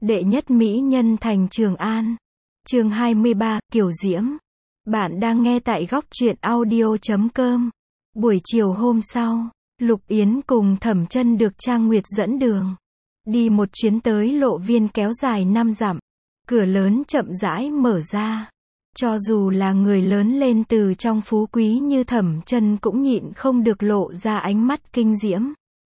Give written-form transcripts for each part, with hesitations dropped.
Đệ nhất mỹ nhân thành Trường An. Chương 23, Kiều Diễm. Bạn đang nghe tại góc truyện audio.com. Buổi chiều hôm sau, Lục Yến cùng Thẩm Chân được Trang Nguyệt dẫn đường. Đi một chuyến tới lộ viên kéo dài 5 dặm. Cửa lớn chậm rãi mở ra. Cho dù là người lớn lên từ trong phú quý như Thẩm Chân cũng nhịn không được lộ ra ánh mắt kinh diễm.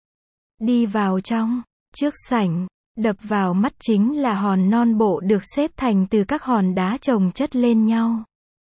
Đi vào trong, trước sảnh, đập vào mắt chính là hòn non bộ được xếp thành từ các hòn đá chồng chất lên nhau.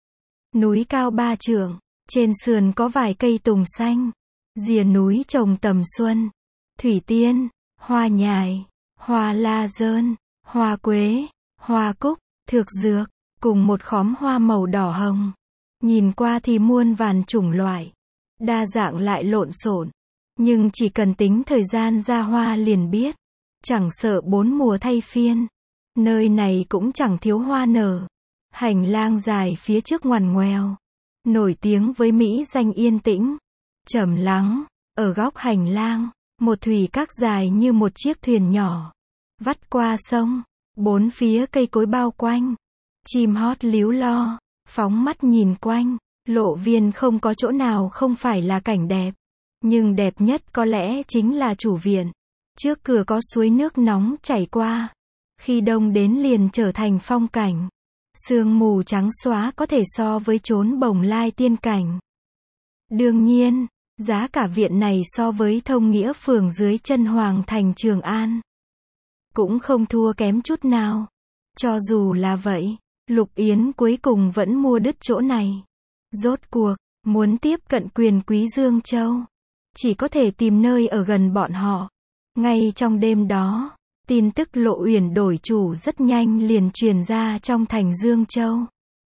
Núi cao 3 trượng, trên sườn có vài cây tùng xanh, rìa núi trồng tầm xuân, thủy tiên, hoa nhài, hoa la dơn, hoa quế, hoa cúc, thược dược, cùng một khóm hoa màu đỏ hồng. Nhìn qua thì muôn vàn chủng loại, đa dạng lại lộn xộn, nhưng chỉ cần tính thời gian ra hoa liền biết. Chẳng sợ 4 mùa thay phiên, nơi này cũng chẳng thiếu hoa nở. Hành lang dài phía trước ngoằn ngoèo, nổi tiếng với mỹ danh yên tĩnh, trầm lắng. Ở góc hành lang, một thủy các dài như một chiếc thuyền nhỏ, vắt qua sông, 4 phía cây cối bao quanh, chim hót líu lo, phóng mắt nhìn quanh, lộ viên không có chỗ nào không phải là cảnh đẹp. Nhưng đẹp nhất có lẽ chính là chủ viện. Trước cửa có suối nước nóng chảy qua. Khi đông đến liền trở thành phong cảnh. Sương mù trắng xóa có thể so với chốn Bồng Lai tiên cảnh. Đương nhiên, giá cả viện này so với Thông Nghĩa phường dưới chân Hoàng thành Trường An cũng không thua kém chút nào. Cho dù là vậy, Lục Yến cuối cùng vẫn mua đứt chỗ này. Rốt cuộc, muốn tiếp cận quyền quý Dương Châu, chỉ có thể tìm nơi ở gần bọn họ. Ngay trong đêm đó, tin tức Lộ Uyển đổi chủ rất nhanh liền truyền ra trong thành Dương Châu.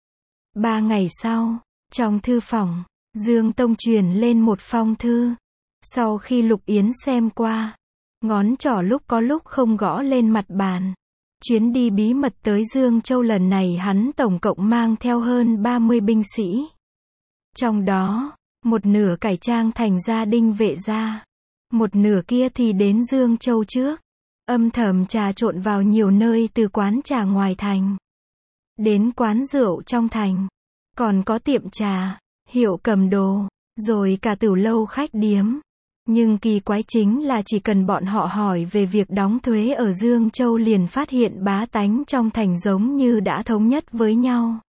3 ngày sau, trong thư phòng, Dương Tông truyền lên một phong thư. Sau khi Lục Yến xem qua, ngón trỏ lúc có lúc không gõ lên mặt bàn. Chuyến đi bí mật tới Dương Châu lần này hắn tổng cộng mang theo hơn 30 binh sĩ. Trong đó, một nửa cải trang thành gia đình vệ gia. Một nửa kia thì đến Dương Châu trước, âm thầm trà trộn vào nhiều nơi từ quán trà ngoài thành, đến quán rượu trong thành, còn có tiệm trà, hiệu cầm đồ, rồi cả tửu lâu khách điếm. Nhưng kỳ quái chính là chỉ cần bọn họ hỏi về việc đóng thuế ở Dương Châu liền phát hiện bá tánh trong thành giống như đã thống nhất với nhau.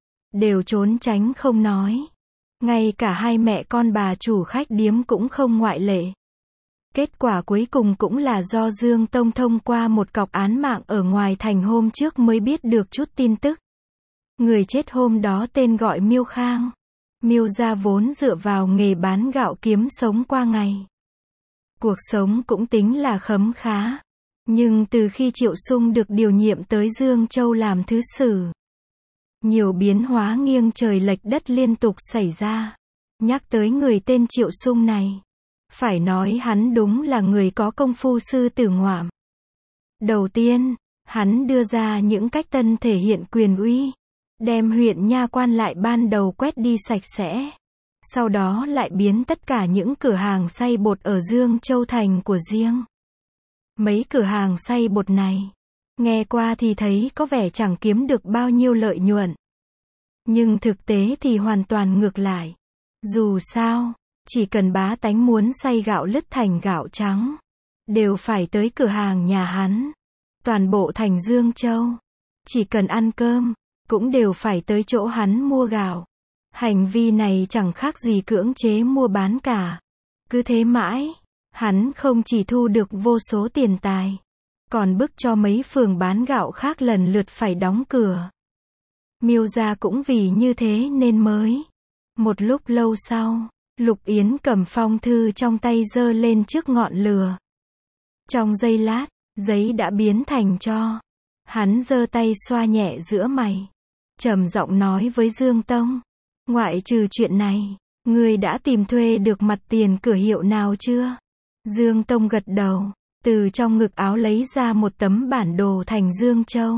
Đều trốn tránh không nói. Ngay cả hai mẹ con bà chủ khách điếm cũng không ngoại lệ. Kết quả cuối cùng cũng là do Dương Tông thông qua một cọc án mạng ở ngoài thành hôm trước mới biết được chút tin tức. Người chết hôm đó tên gọi Miêu Khang. Miêu gia vốn dựa vào nghề bán gạo kiếm sống qua ngày. Cuộc sống cũng tính là khấm khá. Nhưng từ khi Triệu Sung được điều nhiệm tới Dương Châu làm thứ sử, nhiều biến hóa nghiêng trời lệch đất liên tục xảy ra. Nhắc tới người tên Triệu Sung này, phải nói hắn đúng là người có công phu sư tử ngoạm. Đầu tiên, hắn đưa ra những cách tân thể hiện quyền uy, đem huyện nha quan lại ban đầu quét đi sạch sẽ. Sau đó lại biến tất cả những cửa hàng xay bột ở Dương Châu thành của riêng. Mấy cửa hàng xay bột này, nghe qua thì thấy có vẻ chẳng kiếm được bao nhiêu lợi nhuận. Nhưng thực tế thì hoàn toàn ngược lại. Dù sao, chỉ cần bá tánh muốn xay gạo lứt thành gạo trắng, đều phải tới cửa hàng nhà hắn. Toàn bộ thành Dương Châu, chỉ cần ăn cơm, cũng đều phải tới chỗ hắn mua gạo. Hành vi này chẳng khác gì cưỡng chế mua bán cả. Cứ thế mãi, hắn không chỉ thu được vô số tiền tài, còn bức cho mấy phường bán gạo khác lần lượt phải đóng cửa. Miêu gia cũng vì như thế nên mới. Một lúc lâu sau, Lục Yến cầm phong thư trong tay giơ lên trước ngọn lửa. Trong giây lát, giấy đã biến thành tro. Hắn giơ tay xoa nhẹ giữa mày, trầm giọng nói với Dương Tông, ngoại trừ chuyện này, ngươi đã tìm thuê được mặt tiền cửa hiệu nào chưa? Dương Tông gật đầu, từ trong ngực áo lấy ra một tấm bản đồ thành Dương Châu.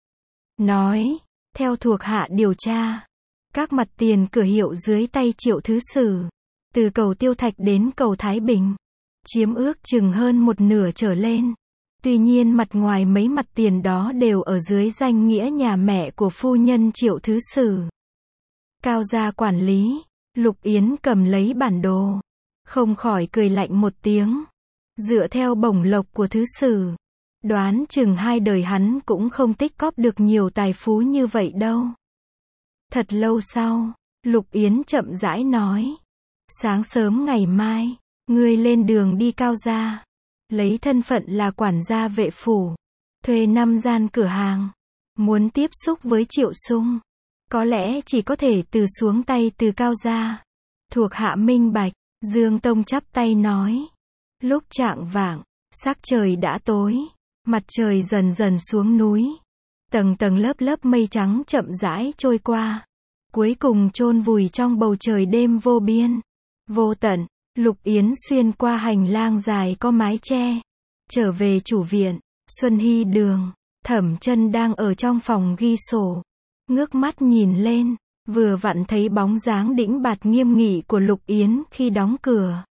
Nói, theo thuộc hạ điều tra, các mặt tiền cửa hiệu dưới tay Triệu thứ sử, từ cầu Tiêu Thạch đến cầu Thái Bình, chiếm ước chừng hơn một nửa trở lên. Tuy nhiên mặt ngoài mấy mặt tiền đó đều ở dưới danh nghĩa nhà mẹ của phu nhân Triệu Thứ Sử. Cao gia quản lý, Lục Yến cầm lấy bản đồ, không khỏi cười lạnh một tiếng. Dựa theo bổng lộc của Thứ Sử, đoán chừng 2 đời hắn cũng không tích cóp được nhiều tài phú như vậy đâu. Thật lâu sau, Lục Yến chậm rãi nói. Sáng sớm ngày mai, ngươi lên đường đi Cao gia. Lấy thân phận là quản gia vệ phủ. Thuê 5 gian cửa hàng. Muốn tiếp xúc với Triệu Sung. Có lẽ chỉ có thể từ xuống tay từ Cao gia. Thuộc hạ minh bạch, Dương Tông chắp tay nói. Lúc chạng vạng, sắc trời đã tối. Mặt trời dần dần xuống núi. Tầng tầng lớp lớp mây trắng chậm rãi trôi qua. Cuối cùng chôn vùi trong bầu trời đêm vô biên, vô tận. Lục Yến xuyên qua hành lang dài có mái che, trở về chủ viện. Xuân Hy Đường, Thẩm Chân đang ở trong phòng ghi sổ, ngước mắt nhìn lên, vừa vặn thấy bóng dáng đĩnh bạt nghiêm nghị của Lục Yến khi đóng cửa.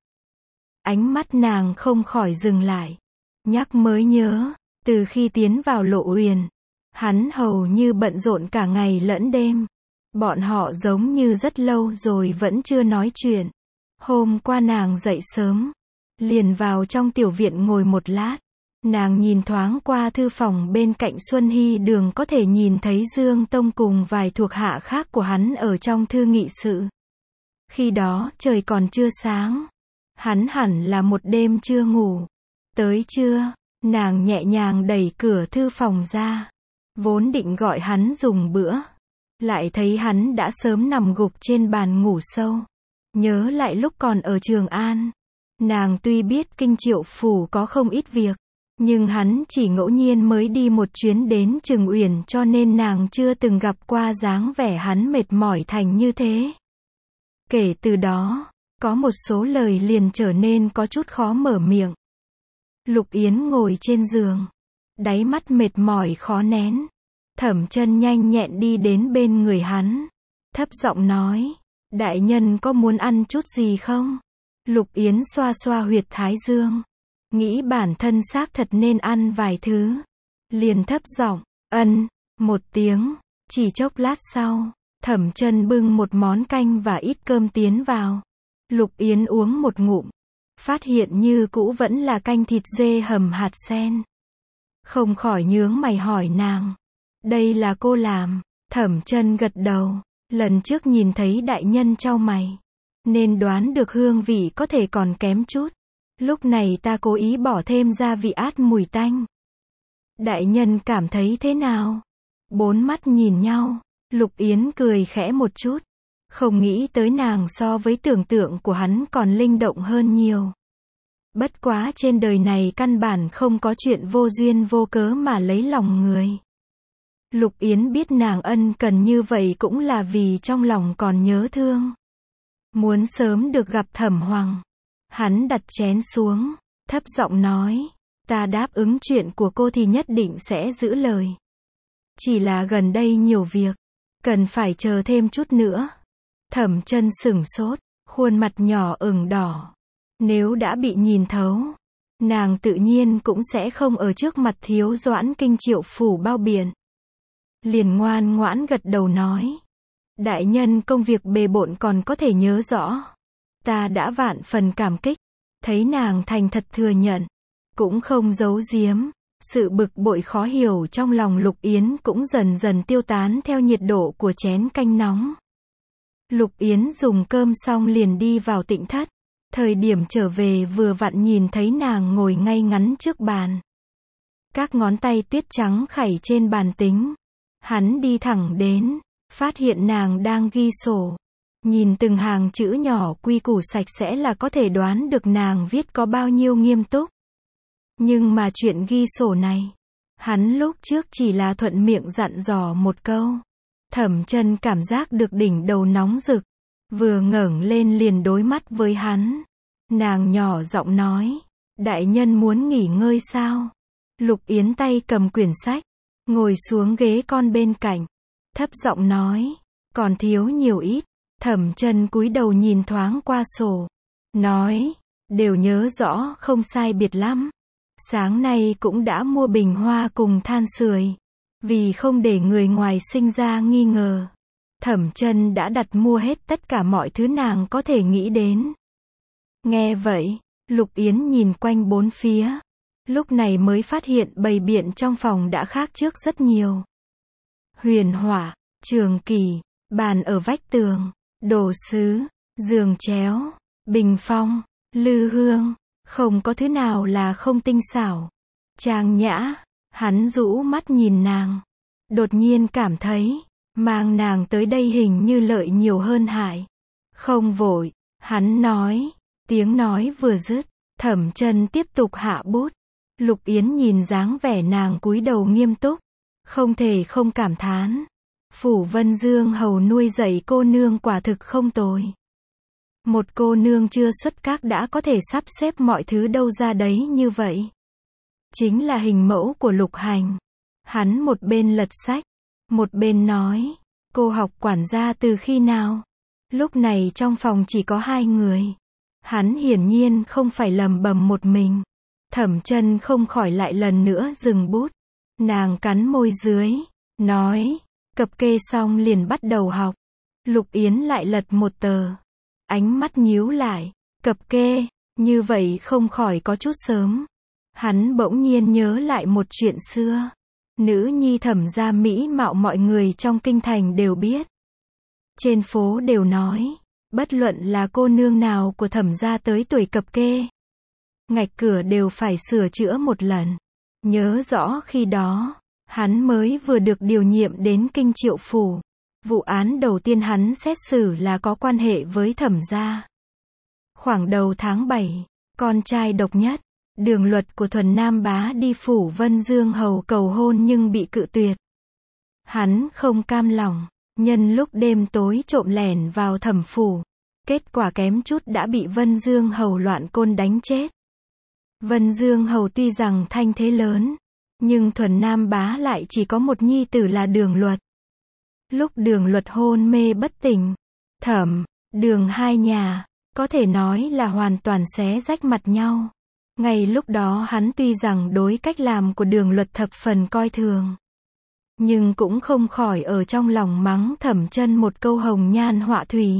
Ánh mắt nàng không khỏi dừng lại, nhắc mới nhớ, từ khi tiến vào Lộ Uyển, hắn hầu như bận rộn cả ngày lẫn đêm. Bọn họ giống như rất lâu rồi vẫn chưa nói chuyện. Hôm qua nàng dậy sớm, liền vào trong tiểu viện ngồi một lát. Nàng nhìn thoáng qua thư phòng bên cạnh Xuân Hy Đường, có thể nhìn thấy Dương Tông cùng vài thuộc hạ khác của hắn ở trong thư nghị sự. Khi đó trời còn chưa sáng, hắn hẳn là một đêm chưa ngủ. Tới trưa, nàng nhẹ nhàng đẩy cửa thư phòng ra, vốn định gọi hắn dùng bữa, lại thấy hắn đã sớm nằm gục trên bàn ngủ sâu. Nhớ lại lúc còn ở Trường An, nàng tuy biết kinh Triệu phủ có không ít việc, nhưng hắn chỉ ngẫu nhiên mới đi một chuyến đến Trừng Uyển, cho nên nàng chưa từng gặp qua dáng vẻ hắn mệt mỏi thành như thế. Kể từ đó, có một số lời liền trở nên có chút khó mở miệng. Lục Yến ngồi trên giường, đáy mắt mệt mỏi khó nén. Thẩm Chân nhanh nhẹn đi đến bên người hắn, thấp giọng nói, đại nhân có muốn ăn chút gì không? Lục Yến xoa xoa huyệt thái dương, nghĩ bản thân xác thật nên ăn vài thứ. Liền thấp giọng, ân, một tiếng. Chỉ chốc lát sau, Thẩm Chân bưng một món canh và ít cơm tiến vào. Lục Yến uống một ngụm, phát hiện như cũ vẫn là canh thịt dê hầm hạt sen. Không khỏi nhướng mày hỏi nàng, đây là cô làm? Thẩm Chân gật đầu, lần trước nhìn thấy đại nhân chau mày, nên đoán được hương vị có thể còn kém chút. Lúc này ta cố ý bỏ thêm gia vị át mùi tanh. Đại nhân cảm thấy thế nào? Bốn mắt nhìn nhau, Lục Yến cười khẽ một chút, không nghĩ tới nàng so với tưởng tượng của hắn còn linh động hơn nhiều. Bất quá trên đời này căn bản không có chuyện vô duyên vô cớ mà lấy lòng người. Lục Yến biết nàng ân cần như vậy cũng là vì trong lòng còn nhớ thương, muốn sớm được gặp Thẩm Hoàng. Hắn đặt chén xuống, thấp giọng nói, ta đáp ứng chuyện của cô thì nhất định sẽ giữ lời. Chỉ là gần đây nhiều việc, cần phải chờ thêm chút nữa. Thẩm Chân sửng sốt, khuôn mặt nhỏ ửng đỏ. Nếu đã bị nhìn thấu, nàng tự nhiên cũng sẽ không ở trước mặt Thiếu Doãn kinh Triệu phủ bao biện. Liền ngoan ngoãn gật đầu nói, đại nhân công việc bề bộn còn có thể nhớ rõ, ta đã vạn phần cảm kích. Thấy nàng thành thật thừa nhận, cũng không giấu giếm, sự bực bội khó hiểu trong lòng Lục Yến cũng dần dần tiêu tán theo nhiệt độ của chén canh nóng. Lục Yến dùng cơm xong liền đi vào tịnh thất. Thời điểm trở về vừa vặn nhìn thấy nàng ngồi ngay ngắn trước bàn, các ngón tay tuyết trắng khảy trên bàn tính. Hắn đi thẳng đến, phát hiện nàng đang ghi sổ. Nhìn từng hàng chữ nhỏ quy củ sạch sẽ là có thể đoán được nàng viết có bao nhiêu nghiêm túc. Nhưng mà chuyện ghi sổ này, hắn lúc trước chỉ là thuận miệng dặn dò một câu. Thẩm Chân cảm giác được đỉnh đầu nóng rực, vừa ngẩng lên liền đối mắt với hắn. Nàng nhỏ giọng nói, đại nhân muốn nghỉ ngơi sao? Lục Yến tay cầm quyển sách, ngồi xuống ghế con bên cạnh, thấp giọng nói, còn thiếu nhiều ít. Thẩm Chân cúi đầu nhìn thoáng qua sổ, nói, đều nhớ rõ không sai biệt lắm. Sáng nay cũng đã mua bình hoa cùng than sưởi. Vì không để người ngoài sinh ra nghi ngờ, Thẩm Chân đã đặt mua hết tất cả mọi thứ nàng có thể nghĩ đến. Nghe vậy, Lục Yến nhìn quanh bốn phía, lúc này mới phát hiện bày biện trong phòng đã khác trước rất nhiều. Huyền hỏa, trường kỳ, bàn ở vách tường, đồ sứ, giường chéo, bình phong, lư hương, không có thứ nào là không tinh xảo, trang nhã. Hắn rũ mắt nhìn nàng, đột nhiên cảm thấy, mang nàng tới đây hình như lợi nhiều hơn hại. Không vội, hắn nói, tiếng nói vừa dứt, Thẩm Chân tiếp tục hạ bút. Lục Yến nhìn dáng vẻ nàng cúi đầu nghiêm túc, không thể không cảm thán. Phủ Vân Dương hầu nuôi dạy cô nương quả thực không tồi. Một cô nương chưa xuất các đã có thể sắp xếp mọi thứ đâu ra đấy như vậy. Chính là hình mẫu của Lục Hành. Hắn một bên lật sách, một bên nói, cô học quản gia từ khi nào? Lúc này trong phòng chỉ có hai người. Hắn hiển nhiên không phải lẩm bẩm một mình. Thẩm Chân không khỏi lại lần nữa dừng bút. Nàng cắn môi dưới, nói, cập kê xong liền bắt đầu học. Lục Yến lại lật một tờ. Ánh mắt nhíu lại, cập kê, như vậy không khỏi có chút sớm. Hắn bỗng nhiên nhớ lại một chuyện xưa. Nữ nhi Thẩm gia mỹ mạo mọi người trong kinh thành đều biết. Trên phố đều nói, bất luận là cô nương nào của Thẩm gia tới tuổi cập kê, ngạch cửa đều phải sửa chữa một lần. Nhớ rõ khi đó, hắn mới vừa được điều nhiệm đến Kinh Triệu Phủ. Vụ án đầu tiên hắn xét xử là có quan hệ với Thẩm gia. Khoảng đầu tháng 7, con trai độc nhất, Đường Luật của Thuần Nam Bá đi phủ Vân Dương hầu cầu hôn nhưng bị cự tuyệt. Hắn không cam lòng, nhân lúc đêm tối trộm lẻn vào Thẩm phủ. Kết quả kém chút đã bị Vân Dương hầu loạn côn đánh chết. Vân Dương hầu tuy rằng thanh thế lớn, nhưng Thuần Nam Bá lại chỉ có một nhi tử là Đường Luật. Lúc Đường Luật hôn mê bất tỉnh, Thẩm, Đường hai nhà, có thể nói là hoàn toàn xé rách mặt nhau. Ngay lúc đó hắn tuy rằng đối cách làm của Đường Luật thập phần coi thường, nhưng cũng không khỏi ở trong lòng mắng Thẩm Chân một câu hồng nhan họa thủy.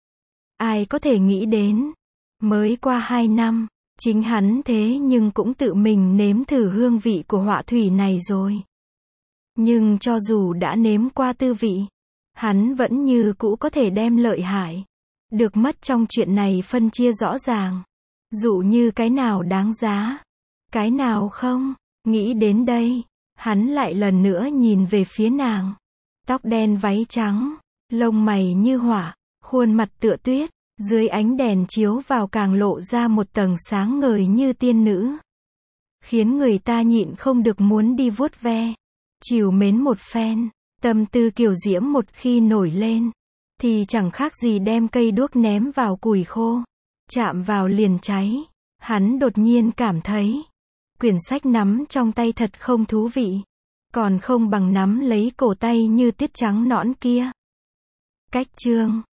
Ai có thể nghĩ đến, mới qua 2 năm, chính hắn thế nhưng cũng tự mình nếm thử hương vị của họa thủy này rồi. Nhưng cho dù đã nếm qua tư vị, hắn vẫn như cũ có thể đem lợi hại, được mất trong chuyện này phân chia rõ ràng. Dụ như cái nào đáng giá, cái nào không. Nghĩ đến đây, hắn lại lần nữa nhìn về phía nàng. Tóc đen váy trắng, lông mày như hỏa, khuôn mặt tựa tuyết, dưới ánh đèn chiếu vào càng lộ ra một tầng sáng ngời như tiên nữ. Khiến người ta nhịn không được muốn đi vuốt ve, trìu mến một phen. Tâm tư kiều diễm một khi nổi lên, thì chẳng khác gì đem cây đuốc ném vào củi khô. Chạm vào liền cháy. Hắn đột nhiên cảm thấy, quyển sách nắm trong tay thật không thú vị. Còn không bằng nắm lấy cổ tay như tuyết trắng nõn kia. Cách chương